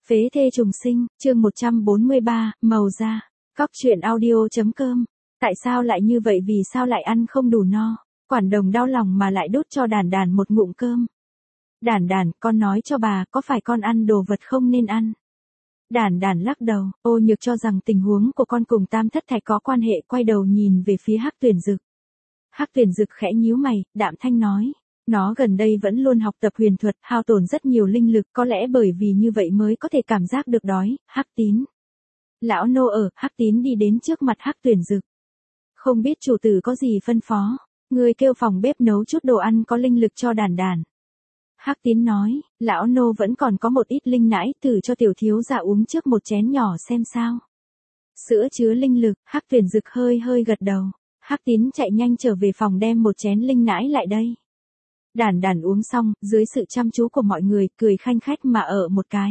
Phế thê trùng sinh, chương 143, màu da. Cóc truyện audio.com. Tại sao lại như vậy, vì sao lại ăn không đủ no? Quản đồng đau lòng mà lại đút cho Đản Đản một ngụm cơm. Đản Đản, con nói cho bà, có phải con ăn đồ vật không nên ăn? Đản Đản lắc đầu, Ô Nhược cho rằng tình huống của con cùng Tam Thất Thạch có quan hệ, quay đầu nhìn về phía Hắc Tuyển Dực. Hắc Tuyển Dực khẽ nhíu mày, đạm thanh nói. Nó gần đây vẫn luôn học tập huyền thuật, hao tổn rất nhiều linh lực, có lẽ bởi vì như vậy mới có thể cảm giác được đói. Hắc Tín. Lão nô ở, Hắc Tín đi đến trước mặt Hắc Tuyển Dực. Không biết chủ tử có gì phân phó, người kêu phòng bếp nấu chút đồ ăn có linh lực cho Đản Đản. Hắc Tín nói, lão nô vẫn còn có một ít linh nãi, thử cho tiểu thiếu gia uống trước một chén nhỏ xem sao. Sữa chứa linh lực, Hắc Tuyển Dực hơi gật đầu. Hắc Tín chạy nhanh trở về phòng đem một chén linh nãi lại đây. Đản Đản uống xong, dưới sự chăm chú của mọi người, cười khanh khách mà ở một cái.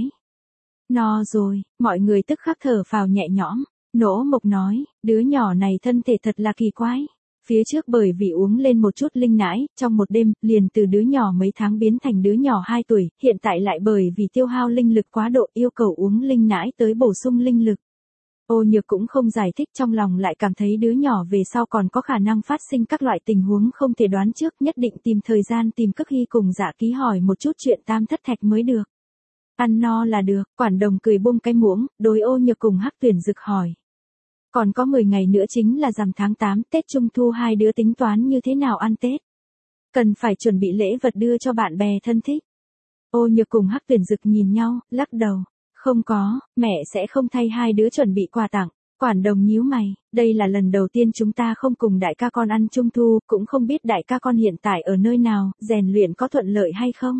No rồi, mọi người tức khắc thở phào nhẹ nhõm. Nỗ Mộc nói, đứa nhỏ này thân thể thật là kỳ quái. Phía trước bởi vì uống lên một chút linh nãi, trong một đêm, liền từ đứa nhỏ mấy tháng biến thành đứa nhỏ 2 tuổi, hiện tại lại bởi vì tiêu hao linh lực quá độ yêu cầu uống linh nãi tới bổ sung linh lực. Ô Nhược cũng không giải thích, trong lòng lại cảm thấy đứa nhỏ về sau còn có khả năng phát sinh các loại tình huống không thể đoán trước, nhất định tìm thời gian tìm Cức Hy cùng Dạ Ký hỏi một chút chuyện Tam Thất Thạch mới được. Ăn no là được, quản đồng cười buông cái muỗng, đối Ô Nhược cùng Hắc Tuyển Dực hỏi. Còn có 10 ngày nữa chính là rằm tháng 8, Tết Trung Thu, hai đứa tính toán như thế nào ăn Tết? Cần phải chuẩn bị lễ vật đưa cho bạn bè thân thích. Ô Nhược cùng Hắc Tuyển Dực nhìn nhau, lắc đầu. Không có, mẹ sẽ không thay hai đứa chuẩn bị quà tặng. Quản đồng nhíu mày, đây là lần đầu tiên chúng ta không cùng đại ca con ăn Trung Thu, cũng không biết đại ca con hiện tại ở nơi nào, rèn luyện có thuận lợi hay không.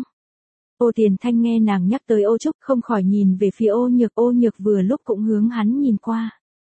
Ô Tiền Thanh nghe nàng nhắc tới Ô Trúc, không khỏi nhìn về phía Ô Nhược vừa lúc cũng hướng hắn nhìn qua.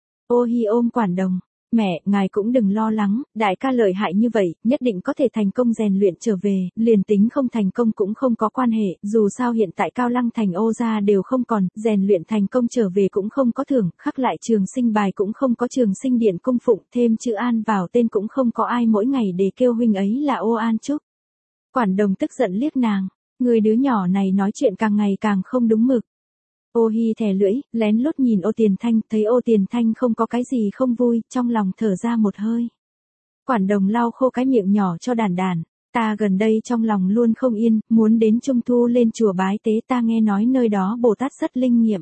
Ô Hi ôm quản đồng, mẹ, ngài cũng đừng lo lắng, đại ca lợi hại như vậy, nhất định có thể thành công rèn luyện trở về, liền tính không thành công cũng không có quan hệ, dù sao hiện tại Cao Lăng thành Ô gia đều không còn, rèn luyện thành công trở về cũng không có thưởng, khắc lại trường sinh bài cũng không có trường sinh điện cung phụng, thêm chữ An vào tên cũng không có ai mỗi ngày để kêu huynh ấy là Ô An Trúc. Quản đồng tức giận liếc nàng, người đứa nhỏ này nói chuyện càng ngày càng không đúng mực. Ô Hi thè lưỡi, lén lút nhìn Ô Tiền Thanh, thấy Ô Tiền Thanh không có cái gì không vui, trong lòng thở ra một hơi. Quản đồng lau khô cái miệng nhỏ cho Đản Đản, ta gần đây trong lòng luôn không yên, muốn đến Trung Thu lên chùa bái tế, ta nghe nói nơi đó Bồ Tát rất linh nghiệm.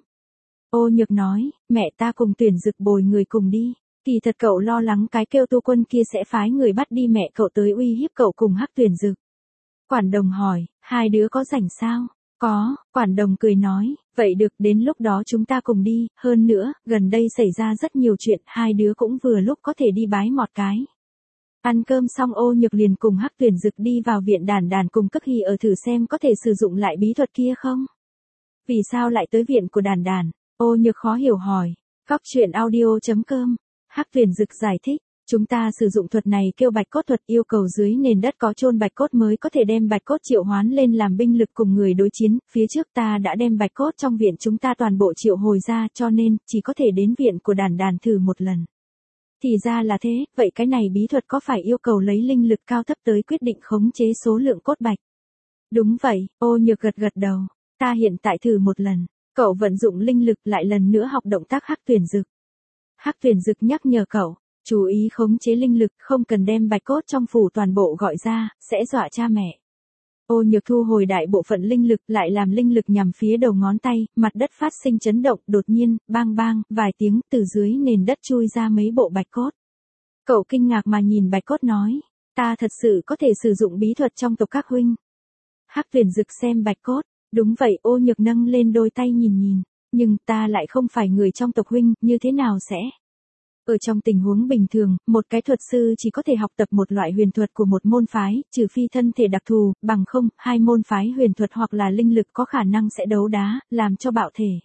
Ô Nhược nói, mẹ ta cùng Tuyển Dực bồi người cùng đi, kỳ thật cậu lo lắng cái kêu tu quân kia sẽ phái người bắt đi mẹ cậu tới uy hiếp cậu cùng Hắc Tuyển Dực. Quản đồng hỏi, hai đứa có rảnh sao? Có, quản đồng cười nói, vậy được, đến lúc đó chúng ta cùng đi, hơn nữa, gần đây xảy ra rất nhiều chuyện, hai đứa cũng vừa lúc có thể đi bái một cái. Ăn cơm xong Ô Nhược liền cùng Hắc Tuyển Dực đi vào viện Đản Đản cùng Cức Hy ở thử xem có thể sử dụng lại bí thuật kia không. Vì sao lại tới viện của Đản Đản? Ô Nhược khó hiểu hỏi. Cóc truyện audio.com. Hắc Tuyển Dực giải thích. Chúng ta sử dụng thuật này kêu bạch cốt thuật, yêu cầu dưới nền đất có chôn bạch cốt mới có thể đem bạch cốt triệu hoán lên làm binh lực cùng người đối chiến, phía trước ta đã đem bạch cốt trong viện chúng ta toàn bộ triệu hồi ra, cho nên, chỉ có thể đến viện của Đản Đản thử một lần. Thì ra là thế, vậy cái này bí thuật có phải yêu cầu lấy linh lực cao thấp tới quyết định khống chế số lượng cốt bạch? Đúng vậy, Ô Nhược gật đầu, ta hiện tại thử một lần, cậu vận dụng linh lực lại lần nữa học động tác Hắc Tuyển Dực. Hắc Tuyển Dực nhắc nhở cậu. Chú ý khống chế linh lực, không cần đem bạch cốt trong phủ toàn bộ gọi ra, sẽ dọa cha mẹ. Ô Nhược thu hồi đại bộ phận linh lực, lại làm linh lực nhằm phía đầu ngón tay, mặt đất phát sinh chấn động, đột nhiên, bang bang, vài tiếng, từ dưới nền đất chui ra mấy bộ bạch cốt. Cậu kinh ngạc mà nhìn bạch cốt nói, ta thật sự có thể sử dụng bí thuật trong tộc các huynh. Hắc Tuyển Dực xem bạch cốt, đúng vậy, Ô Nhược nâng lên đôi tay nhìn, nhưng ta lại không phải người trong tộc huynh, như thế nào sẽ? Ở trong tình huống bình thường, một cái thuật sư chỉ có thể học tập một loại huyền thuật của một môn phái, trừ phi thân thể đặc thù, bằng không, hai môn phái huyền thuật hoặc là linh lực có khả năng sẽ đấu đá, làm cho bạo thể.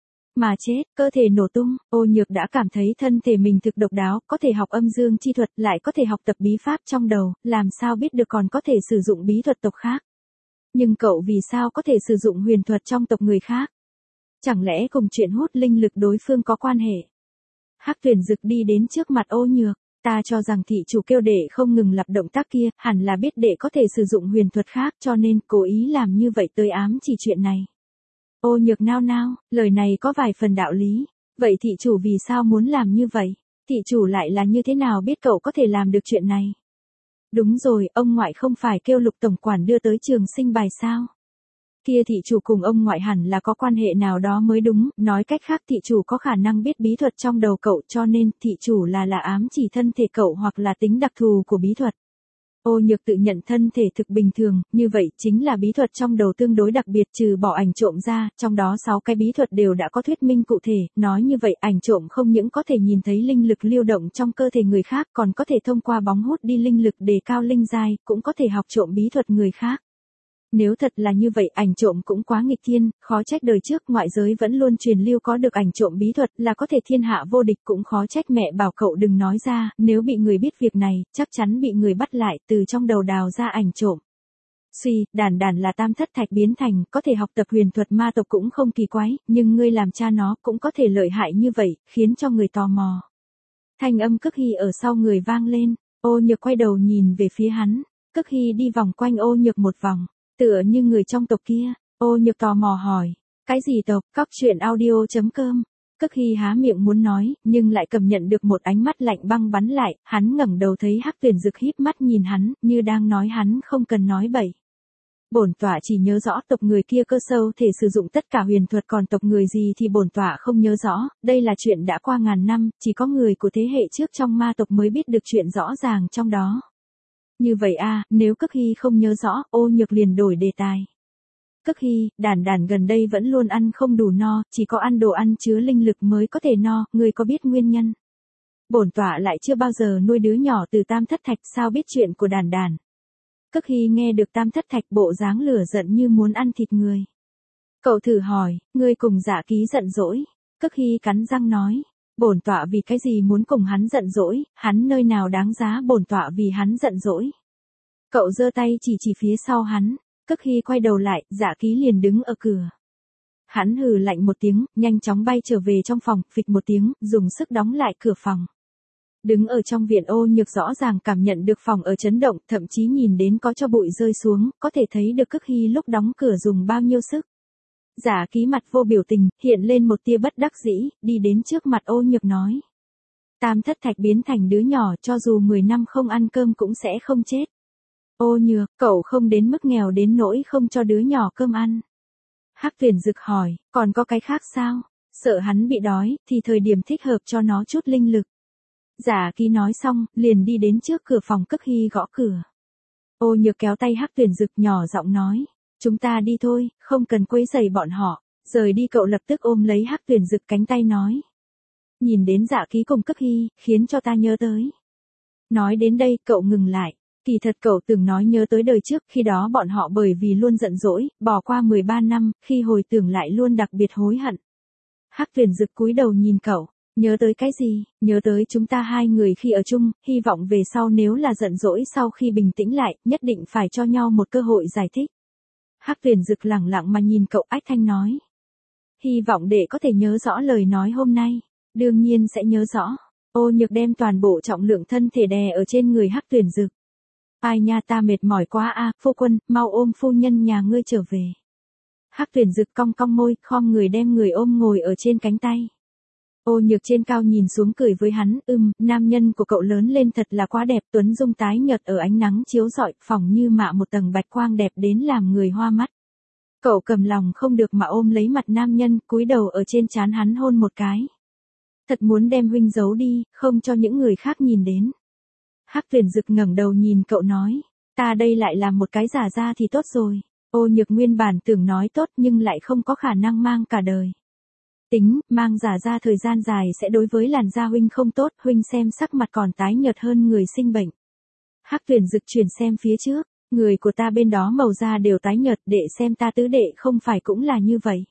Mà chết, cơ thể nổ tung, Ô Nhược đã cảm thấy thân thể mình thực độc đáo, có thể học âm dương chi thuật, lại có thể học tập bí pháp trong đầu, làm sao biết được còn có thể sử dụng bí thuật tộc khác. Nhưng cậu vì sao có thể sử dụng huyền thuật trong tộc người khác? Chẳng lẽ cùng chuyện hút linh lực đối phương có quan hệ? Hắc Tuyển Dực đi đến trước mặt Ô Nhược, ta cho rằng thị chủ kêu đệ không ngừng lặp động tác kia, hẳn là biết đệ có thể sử dụng huyền thuật khác cho nên cố ý làm như vậy tới ám chỉ chuyện này. Ô Nhược nao nao, lời này có vài phần đạo lý. Vậy thị chủ vì sao muốn làm như vậy? Thị chủ lại là như thế nào biết cậu có thể làm được chuyện này? Đúng rồi, ông ngoại không phải kêu Lục tổng quản đưa tới trường sinh bài sao? Kia thị chủ cùng ông ngoại hẳn là có quan hệ nào đó mới đúng, nói cách khác thị chủ có khả năng biết bí thuật trong đầu cậu cho nên thị chủ là ám chỉ thân thể cậu hoặc là tính đặc thù của bí thuật. Ô Nhược tự nhận thân thể thực bình thường, như vậy chính là bí thuật trong đầu tương đối đặc biệt trừ bỏ ảnh trộm ra, trong đó 6 cái bí thuật đều đã có thuyết minh cụ thể, nói như vậy ảnh trộm không những có thể nhìn thấy linh lực lưu động trong cơ thể người khác còn có thể thông qua bóng hút đi linh lực đề cao linh giai, cũng có thể học trộm bí thuật người khác. Nếu thật là như vậy ảnh trộm cũng quá nghịch thiên, khó trách đời trước ngoại giới vẫn luôn truyền lưu có được ảnh trộm bí thuật là có thể thiên hạ vô địch cũng khó trách mẹ bảo cậu đừng nói ra, nếu bị người biết việc này, chắc chắn bị người bắt lại từ trong đầu đào ra ảnh trộm. Suy, đàn là tam thất thạch biến thành, có thể học tập huyền thuật ma tộc cũng không kỳ quái, nhưng ngươi làm cha nó cũng có thể lợi hại như vậy, khiến cho người tò mò. Thanh âm Cức Hy ở sau người vang lên, Ô Nhược quay đầu nhìn về phía hắn, Cức Hy đi vòng quanh Ô Nhược một vòng. Tựa như người trong tộc kia, Ô Nhược tò mò hỏi, cái gì tộc, cóc truyện audio.com. Cức Hy há miệng muốn nói, nhưng lại cảm nhận được một ánh mắt lạnh băng bắn lại, hắn ngẩng đầu thấy Hắc Tuyển Dực híp mắt nhìn hắn, như đang nói hắn không cần nói bậy. Bổn tọa chỉ nhớ rõ tộc người kia cơ sâu thể sử dụng tất cả huyền thuật còn tộc người gì thì bổn tọa không nhớ rõ, đây là chuyện đã qua ngàn năm, chỉ có người của thế hệ trước trong ma tộc mới biết được chuyện rõ ràng trong đó. Như vậy nếu Cức Hy không nhớ rõ, Ô Nhược liền đổi đề tài. Cức Hy, đàn gần đây vẫn luôn ăn không đủ no, chỉ có ăn đồ ăn chứa linh lực mới có thể no, ngươi có biết nguyên nhân? Bổn tọa lại chưa bao giờ nuôi đứa nhỏ từ tam thất thạch sao biết chuyện của đàn. Cức Hy nghe được tam thất thạch bộ dáng lửa giận như muốn ăn thịt người. Cậu thử hỏi, ngươi cùng Dạ Ký giận dỗi. Cức Hy cắn răng nói. Bổn tọa vì cái gì muốn cùng hắn giận dỗi, hắn nơi nào đáng giá bổn tọa vì hắn giận dỗi. Cậu giơ tay chỉ phía sau hắn, Cức Hy quay đầu lại, Dạ Ký liền đứng ở cửa. Hắn hừ lạnh một tiếng, nhanh chóng bay trở về trong phòng, phịch một tiếng, dùng sức đóng lại cửa phòng. Đứng ở trong viện Ô Nhược rõ ràng cảm nhận được phòng ở chấn động, thậm chí nhìn đến có cho bụi rơi xuống, có thể thấy được Cức Hy lúc đóng cửa dùng bao nhiêu sức. Dạ Ký mặt vô biểu tình, hiện lên một tia bất đắc dĩ, đi đến trước mặt Ô Nhược nói. Tam thất thạch biến thành đứa nhỏ cho dù 10 năm không ăn cơm cũng sẽ không chết. Ô Nhược, cậu không đến mức nghèo đến nỗi không cho đứa nhỏ cơm ăn. Hắc Tuyển Dực hỏi, còn có cái khác sao? Sợ hắn bị đói, thì thời điểm thích hợp cho nó chút linh lực. Dạ Ký nói xong, liền đi đến trước cửa phòng Cức Hy gõ cửa. Ô Nhược kéo tay Hắc Tuyển Dực nhỏ giọng nói. Chúng ta đi thôi, không cần quấy rầy bọn họ. Rời đi cậu lập tức ôm lấy Hắc Tuyển Dực cánh tay nói. Nhìn đến Dạ Ký cùng Cức Hy, khiến cho ta nhớ tới. Nói đến đây, cậu ngừng lại. Kỳ thật cậu từng nói nhớ tới đời trước, khi đó bọn họ bởi vì luôn giận dỗi, bỏ qua 13 năm, khi hồi tưởng lại luôn đặc biệt hối hận. Hắc Tuyển Dực cúi đầu nhìn cậu. Nhớ tới cái gì? Nhớ tới chúng ta hai người khi ở chung, hy vọng về sau nếu là giận dỗi sau khi bình tĩnh lại, nhất định phải cho nhau một cơ hội giải thích. Hắc Tuyển Dực lẳng lặng mà nhìn cậu ách thanh nói. Hy vọng để có thể nhớ rõ lời nói hôm nay. Đương nhiên sẽ nhớ rõ. Ô Nhược đem toàn bộ trọng lượng thân thể đè ở trên người Hắc Tuyển Dực. Ai nha ta mệt mỏi quá phu quân, mau ôm phu nhân nhà ngươi trở về. Hắc Tuyển Dực cong cong môi, khom người đem người ôm ngồi ở trên cánh tay. Ô Nhược trên cao nhìn xuống cười với hắn, nam nhân của cậu lớn lên thật là quá đẹp, tuấn dung tái nhợt ở ánh nắng chiếu rọi, phỏng như mạ một tầng bạch quang đẹp đến làm người hoa mắt. Cậu cầm lòng không được mà ôm lấy mặt nam nhân, cúi đầu ở trên trán hắn hôn một cái. Thật muốn đem huynh giấu đi, không cho những người khác nhìn đến. Hắc Tuyển Dực ngẩng đầu nhìn cậu nói, ta đây lại làm một cái giả ra thì tốt rồi. Ô Nhược nguyên bản tưởng nói tốt nhưng lại không có khả năng mang cả đời. Tính, mang giả ra thời gian dài sẽ đối với làn da huynh không tốt, huynh xem sắc mặt còn tái nhợt hơn người sinh bệnh. Hắc Tuyển Dực chuyển xem phía trước, người của ta bên đó màu da đều tái nhợt, để xem ta tứ đệ không phải cũng là như vậy.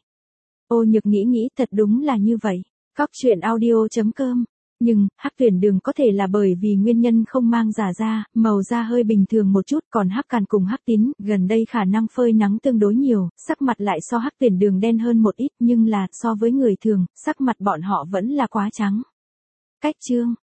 Ô Nhược nghĩ thật đúng là như vậy. Cóc truyện audio.com. Nhưng, Hắc Tuyển Đường có thể là bởi vì nguyên nhân không mang giả da, màu da hơi bình thường một chút, còn Hắc Càn cùng Hắc Tín, gần đây khả năng phơi nắng tương đối nhiều, sắc mặt lại so Hắc Tuyển Đường đen hơn một ít, nhưng là, so với người thường, sắc mặt bọn họ vẫn là quá trắng. Cách chương